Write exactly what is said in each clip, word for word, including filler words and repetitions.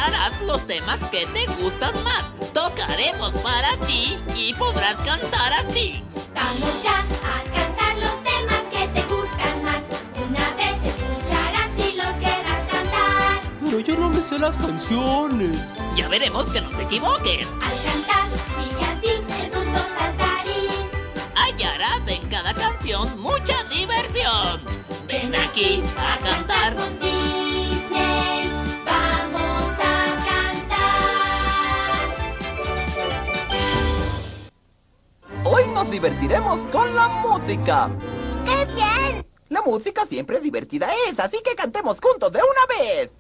cantarás los temas que te gustan más. Tocaremos para ti y podrás cantar así. Vamos ya a cantar los temas que te gustan más. Una vez escucharás y los querrás cantar. Pero yo no me sé las canciones. Ya veremos que no te equivoques. Al cantar, sigue a ti el punto saltarín. Hallarás en cada canción mucha diversión. Ven aquí a cantar con Disney. Vamos a cantar. Hoy nos divertiremos con la música. ¡Qué bien! La música siempre divertida es, así que cantemos juntos de una vez.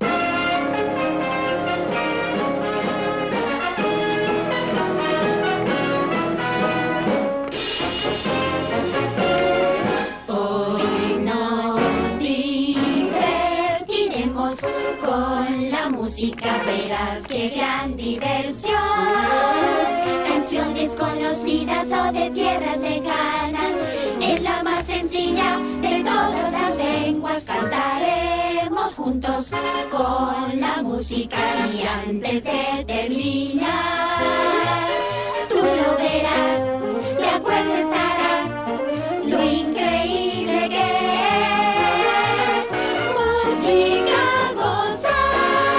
Hoy nos divertiremos con la música, verás qué gran diversión. Canciones conocidas o de tierras lejanas, es la más sencilla de todas las lenguas. Cantaremos juntos con la música y antes de terminar, tú lo verás, de acuerdo estarás, lo increíble que es música gozar.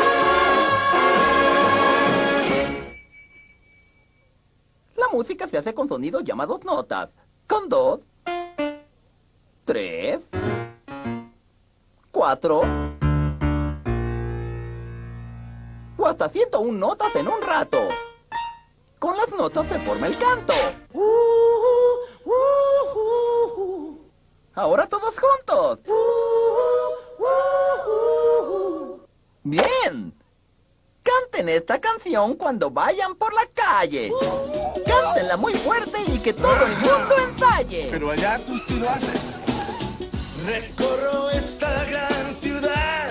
La música se hace con sonidos llamados notas. Con dos, tres, cuatro o hasta ciento una notas en un rato. Con las notas se forma el canto. Ahora todos juntos. Bien. Canten esta canción cuando vayan por la calle. Cántenla muy fuerte y que todo el mundo ensaye. Pero allá tú sí lo haces. Recorro esta gran ciudad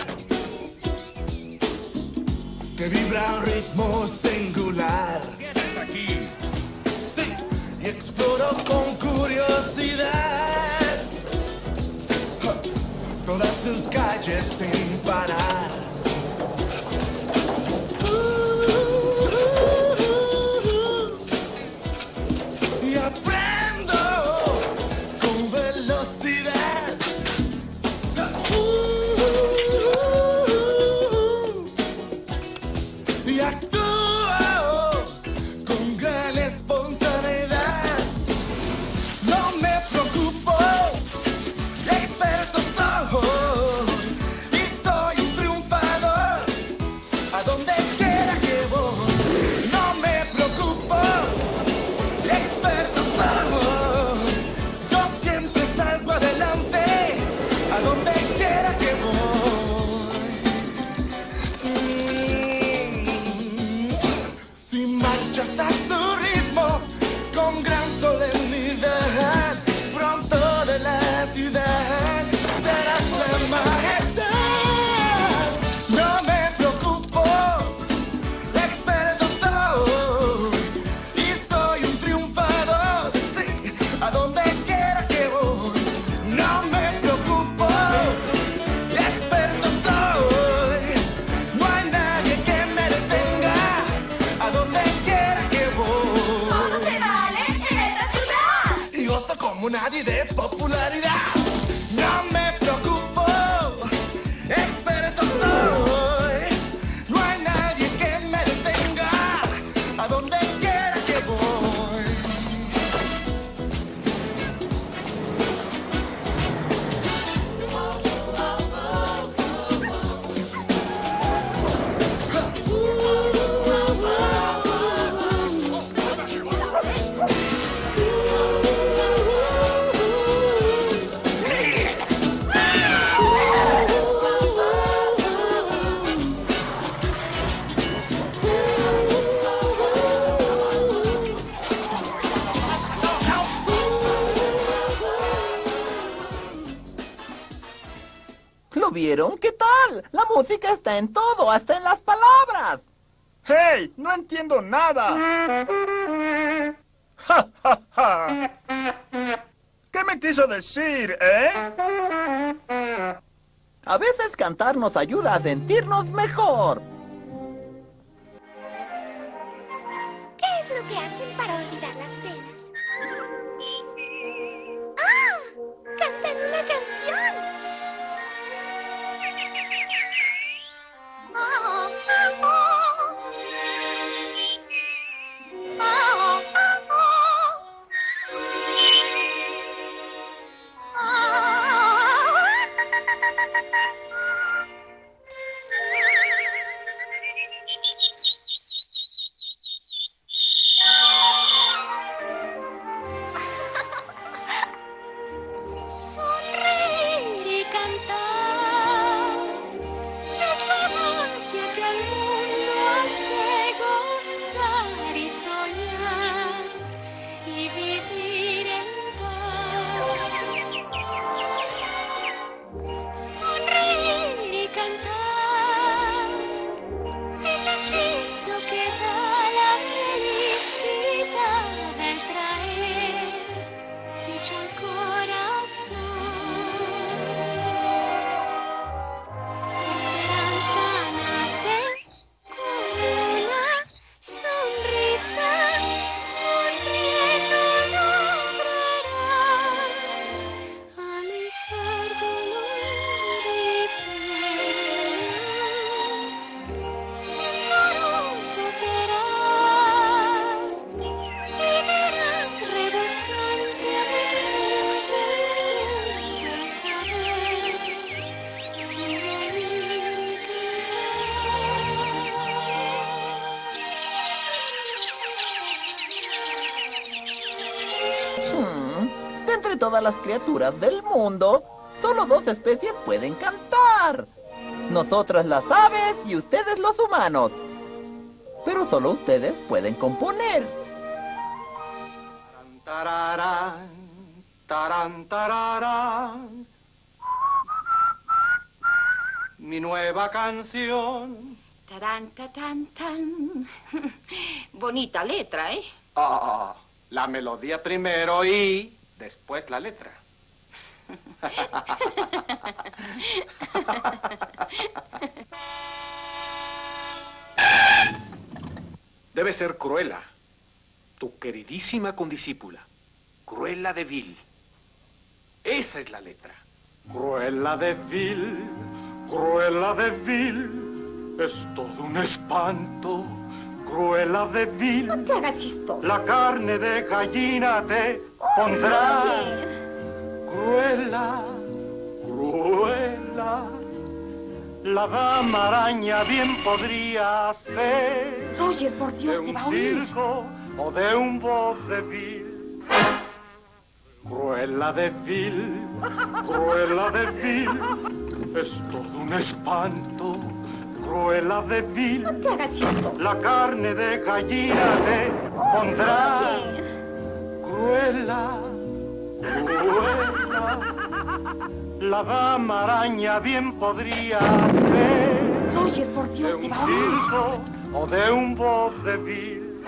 que vibra a un ritmo singular. Aquí. Sí, y exploro con curiosidad todas sus calles sin parar. Y aprendo con velocidad. Y actúo con gran espontaneidad. No me preocupo, experto soy y soy un triunfador. A donde quiera que voy, no me preocupo, experto soy. Yo siempre salgo adelante, a donde quiera que voy. Mm. Si marchas a su ritmo, con gran solemnidad, pronto de la ciudad serás la majestad. No me preocupo, experto soy y soy un triunfador. Sí, a donde quiera que voy, no me preocupo, experto soy. No hay nadie que me detenga, a donde quiera que voy. Todo se vale en esta ciudad. Y gozo como nadie de popularidad. No me preocupo, experto soy. No hay nadie que me detenga, a donde quiera que voy. ¿Lo vieron? ¿Qué tal? La música está en todo, hasta en las palabras. ¡Hey! ¡No entiendo nada! ¡Ja, ja, ja! ¿Qué me quiso decir, eh? A veces cantar nos ayuda a sentirnos mejor. para olvidar las penas. ¡Ah! ¡Cantan una canción! Sonreír y cantar es la magia que al mundo hace gozar y soñar y vivir en paz. Sonreír y cantar es hechizo que da la felicidad del traer dicha al corazón. La esperanza nace con una sonrisa, sonriendo lograrás alejar dolor y penas. Vigoroso serás y verás rebosante amor al saber sonreír y Hmm, de entre todas las criaturas del mundo, solo dos especies pueden cantar. Nosotras las aves y ustedes los humanos. Pero solo ustedes pueden componer. Tararán, tarán, tararán. Mi nueva canción. Tarán, tatán, tan. Bonita letra, ¿eh? Ah, la melodía primero y después la letra. Debe ser Cruella, tu queridísima condiscípula. Cruella de Vil. Esa es la letra. Cruella de Vil, Cruella de Vil, es todo un espanto. Cruella de Vil, No te hagas chistoso. la carne de gallina te pondrá. Roger. Cruella, Cruella, la dama araña bien podría ser Roger, por de Dios, te un va a oír. circo o de un vodevil. Cruella de Vil, Cruella de Vil, es todo un espanto. Cruella de Vil, No te hagas chistoso. la carne de gallina te pondrá. Roger. Cruella, Cruella, la dama araña bien podría ser Roger, por de Dios, te un va a oír. circo o de un vodevil.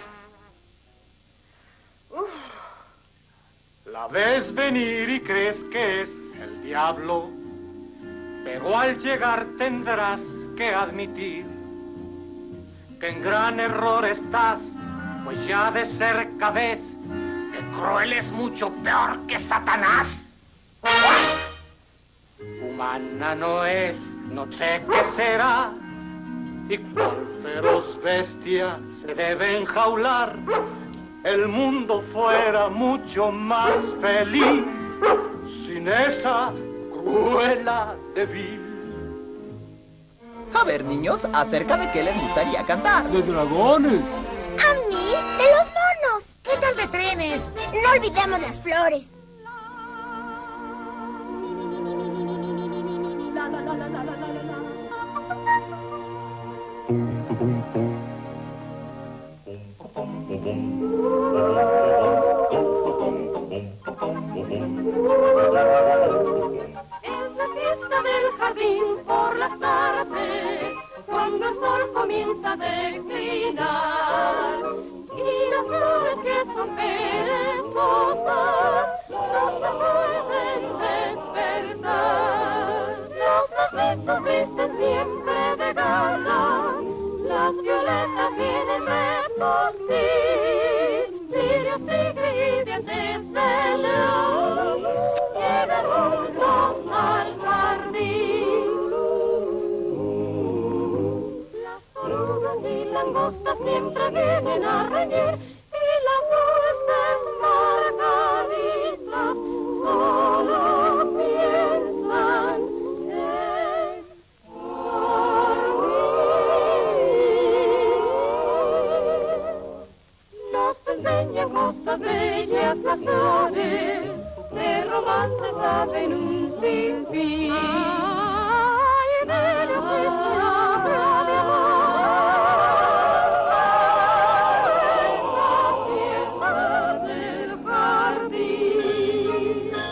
La ves venir y crees que es el diablo, pero al llegar tendrás que admitir que en gran error estás, pues ya de cerca ves que Cruel es mucho peor que Satanás. Humana no es, no sé qué será, y cuál feroz bestia se debe enjaular. El mundo fuera mucho más feliz sin esa Cruella de Vil. A ver, niños, acerca de qué les gustaría cantar. ¡De dragones! ¡A mí! ¡De los monos! ¿Qué tal de trenes? No olvidemos las flores. Es la fiesta del jardín por las tardes, cuando el sol comienza a declinar. Y las flores que son perezosas no se pueden despertar. Los narcisos visten siempre de gala, las violetas vienen de postil. lirios, tigre y dientes de león llegan juntos al jardín. Las orugas y langostas siempre vienen a reñir y las dulces margaritas solo piensan en nos enseñan cosas bellas las flores, de romances saben un sinfín. Ay, de Dios y se habla de amor, en la fiesta del jardín.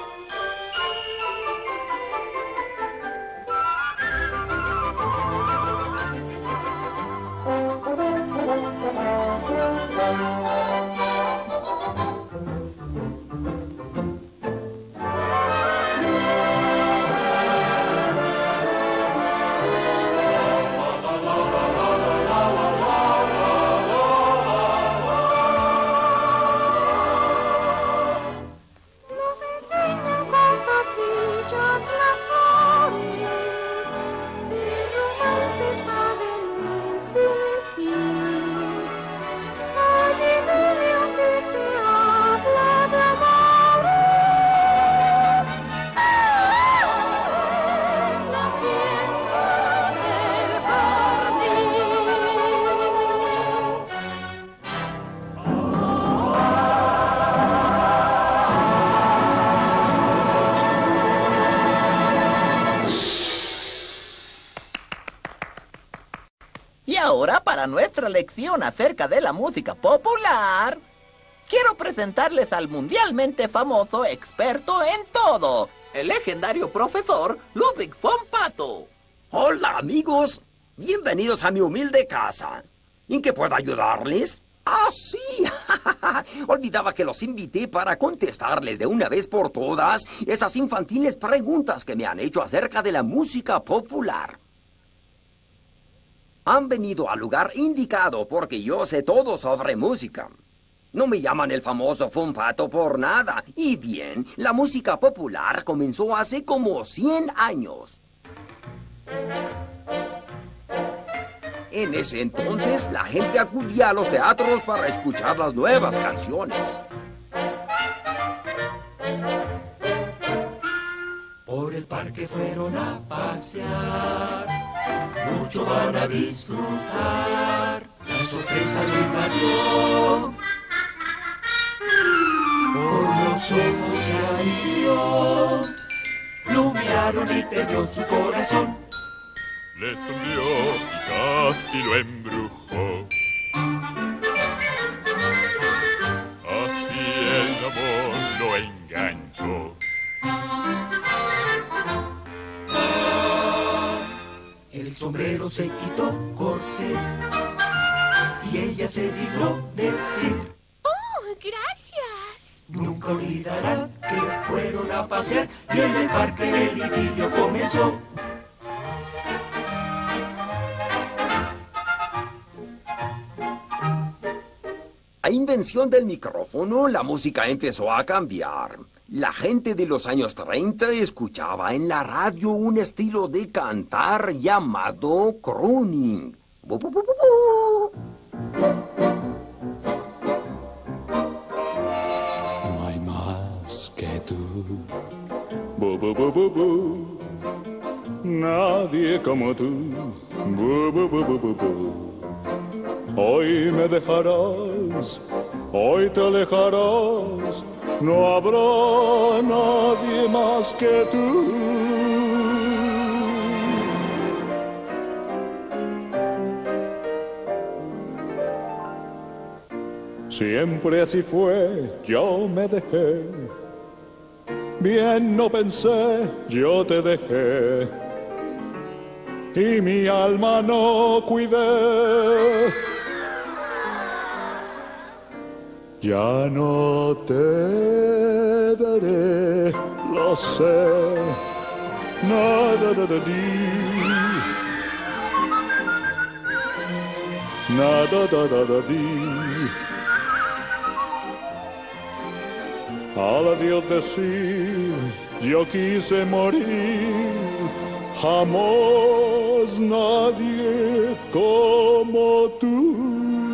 Nos enseñan cosas dichas las flores, de romances saben un sinfín. Oye, Dios, que te habla de amores, en la fiesta del jardín. Y ahora, para nuestra lección acerca de la música popular, quiero presentarles al mundialmente famoso experto en todo, el legendario profesor Ludwig von Pato. Hola, amigos. Bienvenidos a mi humilde casa. ¿En qué puedo ayudarles? Ah, sí. Olvidaba que los invité para contestarles de una vez por todas esas infantiles preguntas que me han hecho acerca de la música popular. Han venido al lugar indicado porque yo sé todo sobre música. No me llaman el famoso von Pato por nada. Y bien, la música popular comenzó hace como cien años. En ese entonces, la gente acudía a los teatros para escuchar las nuevas canciones. Por el parque fueron a pasear, mucho van a disfrutar, la sorpresa le invadió, por los ojos se hirió, lo miraron y perdió su corazón. Le sonrió y casi lo embrujó. Así el amor lo enganchó. El sombrero se quitó cortés y ella se dignó decir: ¡Oh, gracias! nunca olvidará que fueron a pasear y en el parque el idilio comenzó. A invención del micrófono, la música empezó a cambiar. La gente de los años treinta escuchaba en la radio un estilo de cantar llamado crooning. Bu, bu, bu, bu, bu. No hay más que tú. Bu, bu, bu, bu, bu. Nadie como tú. Bu, bu, bu, bu, bu, bu. Hoy me dejarás, hoy te alejarás, no habrá nadie más que tú. Siempre así fue, yo me dejé, bien no pensé, yo te dejé, y mi alma no cuidé. Ya no te veré, lo sé, nada de ti, nada de ti. al Dios decir, yo quise morir, jamás nadie como tú.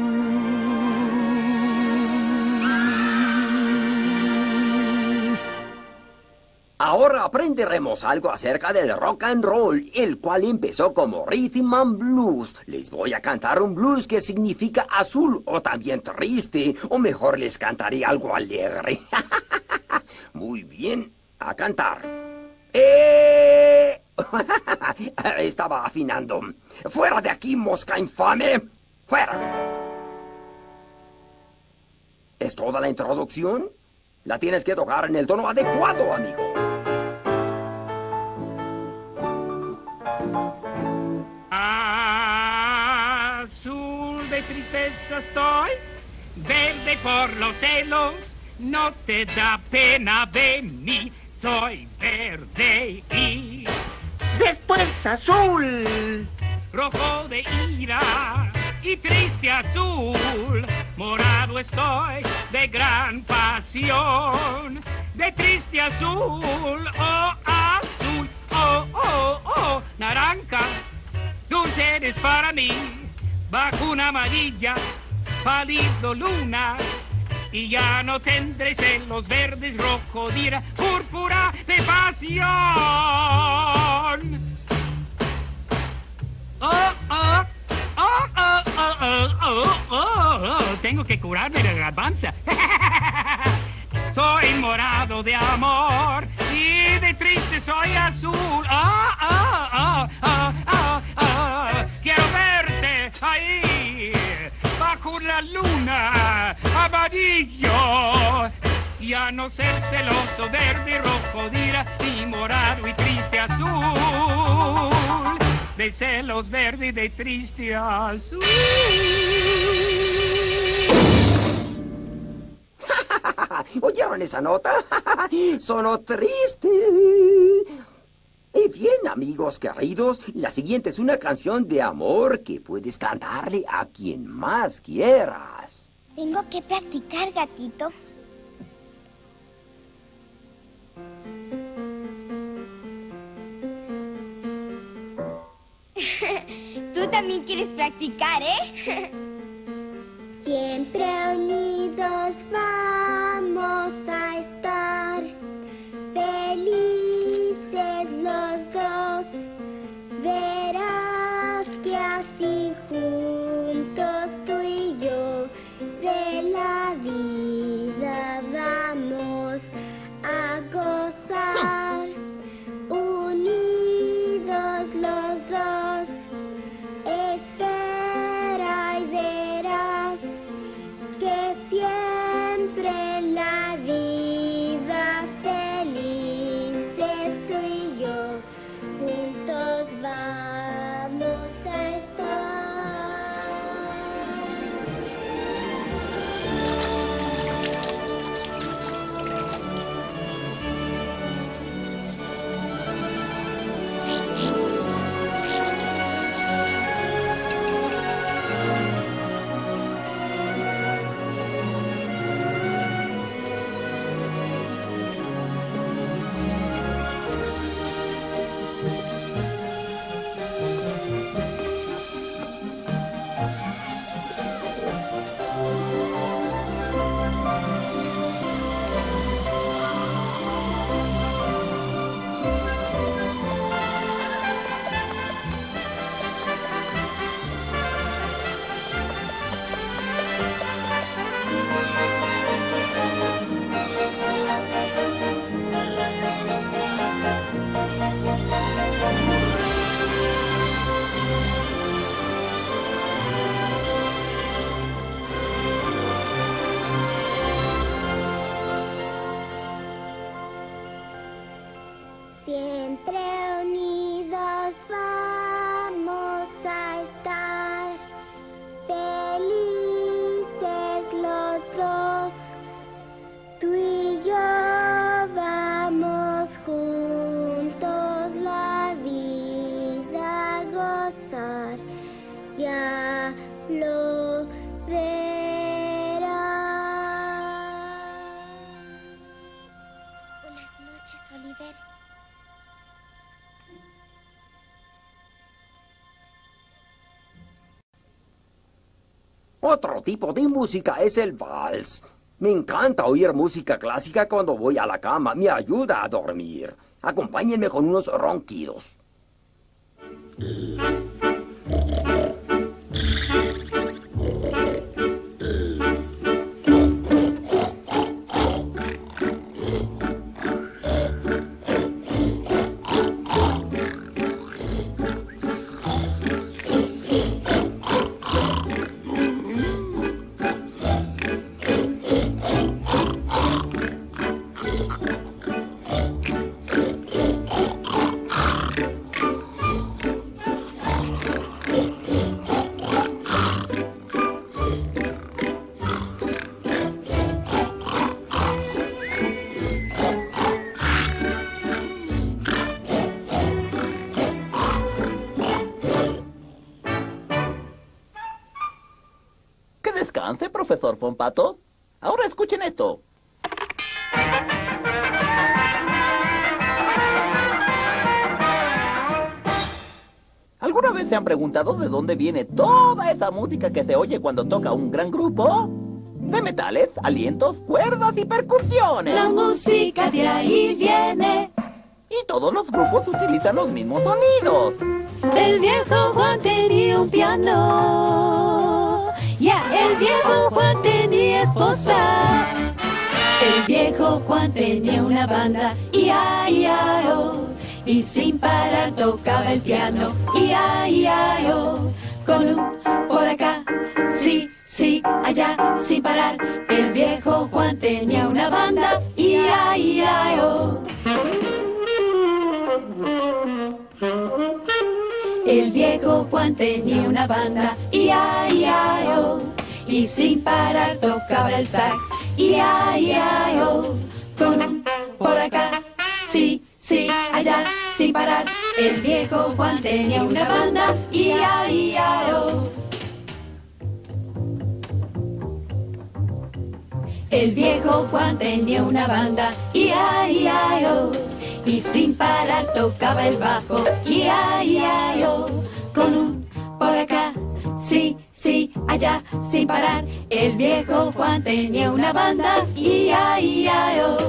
Ahora aprenderemos algo acerca del rock and roll, el cual empezó como rhythm and blues. Les voy a cantar un blues que significa azul o también triste, o mejor les cantaré algo alegre. Muy bien, a cantar. ¡Eh! Estaba afinando. ¡Fuera de aquí, mosca infame! ¡Fuera! ¿Es toda la introducción? La tienes que tocar en el tono adecuado, amigo. Azul de tristeza estoy, verde por los celos, no te da pena de mí, soy verde y... Después azul, rojo de ira y triste azul, morado estoy de gran pasión, de triste azul, oh azul, oh, oh, oh, naranja, dulce eres para mí, bajo una amarilla, pálido luna, y ya no tendré celos verdes, rojo de ira, púrpura de pasión. Oh, oh, oh, oh, oh, oh, oh, oh, oh. Tengo que curarme de la panza. Soy morado de amor y de triste soy azul. Oh, oh, oh, oh, oh, oh. Quiero verte ahí, bajo la luna, amarillo. Ya no ser celoso, verde, rojo, dira, y morado y triste azul. De celos verde y de triste azul. ¿Oyeron esa nota? Sonó triste. Y bien, amigos queridos, la siguiente es una canción de amor que puedes cantarle a quien más quieras. Tengo que practicar, gatito. Tú también quieres practicar, ¿eh? Siempre unidos vamos a estar, felices los dos. Verás que así juntos tú y yo de la vida vamos a gozar. Unidos los dos, espera y verás que siempre Otro tipo de música es el vals. Me encanta oír música clásica cuando voy a la cama. Me ayuda a dormir. Acompáñenme con unos ronquidos. Descanse, profesor Fompato. Ahora escuchen esto. ¿Alguna vez se han preguntado de dónde viene toda esa música que se oye cuando toca un gran grupo? De metales, alientos, cuerdas y percusiones. La música de ahí viene. Y todos los grupos utilizan los mismos sonidos. El viejo Juan tenía un piano. Ya, el viejo Juan tenía esposa. El viejo Juan tenía una banda. I A I A O. Y sin parar tocaba el piano. I A I A O. Con un por acá, sí, sí, allá, sin parar. El viejo Juan tenía una banda. I A I A O. El viejo Juan tenía una banda, I A I A O. Y sin parar tocaba el sax, I A I A O. Con un por acá, sí, sí, allá, sin parar. El viejo Juan tenía una banda, I A I A O. El viejo Juan tenía una banda, I A I A O. Y sin parar tocaba el bajo, I A I A O. Con un por acá, sí, sí, allá, sin parar. El viejo Juan tenía una banda, I A I A O.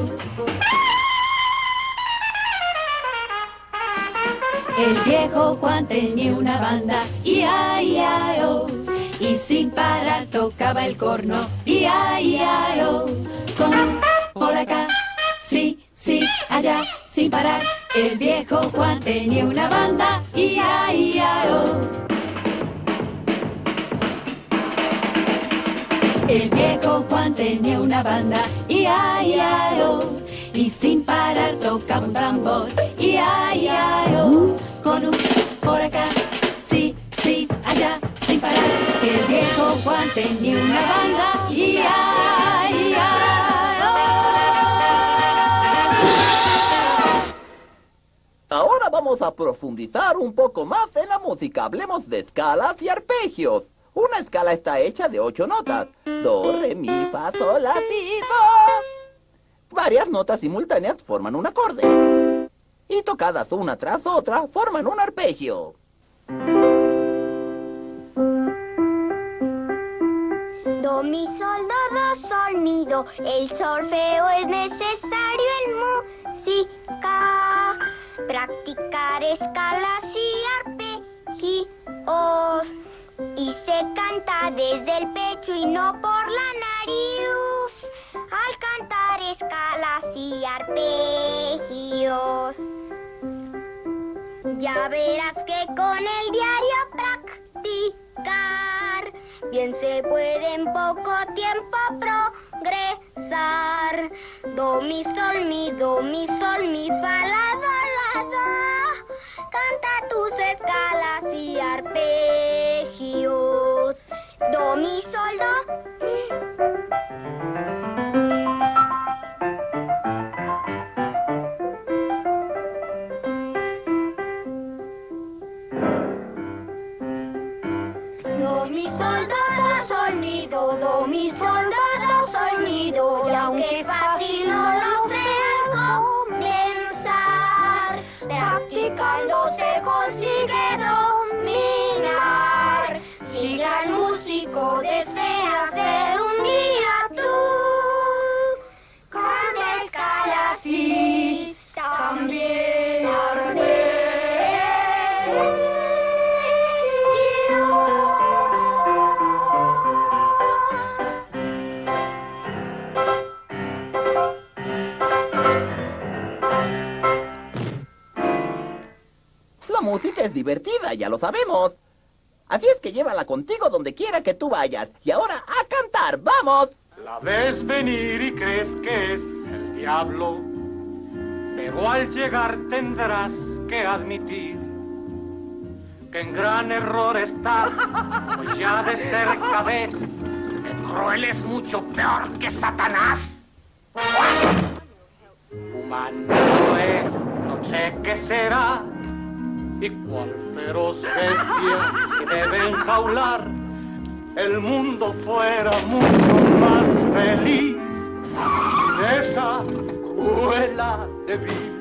El viejo Juan tenía una banda, I A I A O. Y sin parar tocaba el corno, I A I A O. Con un por acá, sí, sí, allá, sin parar. El viejo Juan tenía una banda, I A I A O. El viejo Juan tenía una banda, I A I A O. Y sin parar tocaba un tambor, I A I A O. Con un por acá, sí, sí, allá, sin parar. El viejo Juan tenía una banda, I A I A O. Ahora vamos a profundizar un poco más en la música. Hablemos de escalas y arpegios. Una escala está hecha de ocho notas. Do, re, mi, fa, sol, la, si, do. Varias notas simultáneas forman un acorde. Y tocadas una tras otra, forman un arpegio. Do, mi, sol, do, do, sol, mi, do. El solfeo es necesario en música. Practicar escalas y arpegios. Y se canta desde el pecho y no por la nariz. Al cantar escalas y arpegios. Ya verás que con el diario practicar bien se puede en poco tiempo progresar. Do, mi, sol, mi, do, mi, sol, mi, fa, la, do, la, do. Canta tus escalas y arpegios. Do, mi, sol, do. Do, mi, sol, do, do, sol, mi, do, do, mi, sol, do, do, sol, mi, do. Y aunque fácil no lo sea comenzar, practicando se consigue dominar. música es divertida, ya lo sabemos. Así es que llévala contigo donde quiera que tú vayas. Y ahora, ¡a cantar! ¡Vamos! La ves venir y crees que es el diablo, pero al llegar tendrás que admitir que en gran error estás, pues ya de cerca ves que cruel es mucho peor que Satanás. Humano no es, no sé qué será, y cuál feroz bestia se debe enjaular. El mundo fuera mucho más feliz sin esa crueldad de vida.